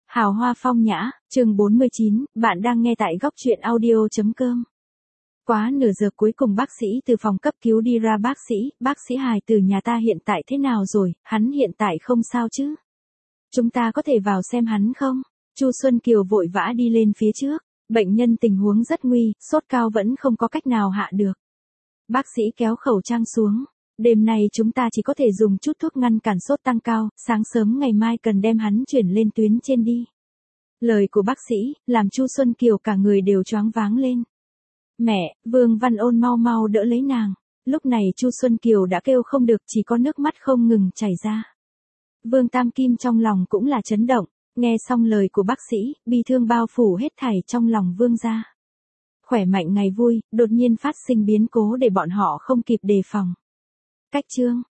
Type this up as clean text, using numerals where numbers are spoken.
Hào hoa phong nhã, chương 49, bạn đang nghe tại góc truyện audio.com. Quá nửa giờ cuối cùng bác sĩ từ phòng cấp cứu đi ra. Bác sĩ hài từ nhà ta hiện tại thế nào rồi, hắn hiện tại không sao chứ? Chúng ta có thể vào xem hắn không? Chu Xuân Kiều vội vã đi lên phía trước, bệnh nhân tình huống rất nguy, sốt cao vẫn không có cách nào hạ được. Bác sĩ kéo khẩu trang xuống. Đêm nay chúng ta chỉ có thể dùng chút thuốc ngăn cản sốt tăng cao, sáng sớm ngày mai cần đem hắn chuyển lên tuyến trên đi. Lời của bác sĩ, làm Chu Xuân Kiều cả người đều choáng váng lên. Mẹ, Vương Văn Ôn mau mau đỡ lấy nàng. Lúc này Chu Xuân Kiều đã kêu không được, chỉ có nước mắt không ngừng chảy ra. Vương Tam Kim trong lòng cũng là chấn động, nghe xong lời của bác sĩ, bi thương bao phủ hết thảy trong lòng Vương gia. Khỏe mạnh ngày vui, đột nhiên phát sinh biến cố để bọn họ không kịp đề phòng. Cách chương